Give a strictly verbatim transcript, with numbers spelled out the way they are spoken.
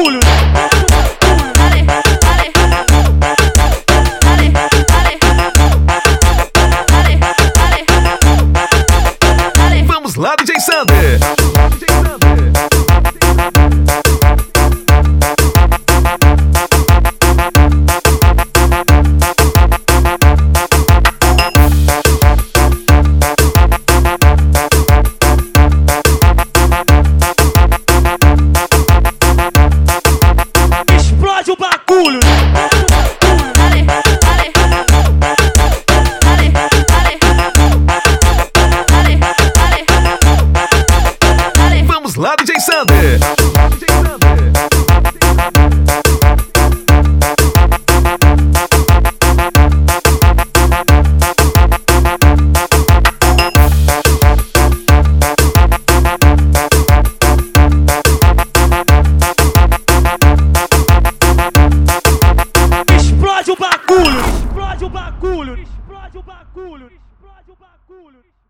bagulho. Vamos lá, D J Sander. Explode o bagulho. Vamos lá, D J Sander. Explode o bagulho. Explode o bagulho. Explode o bagulho. Explode o bagulho.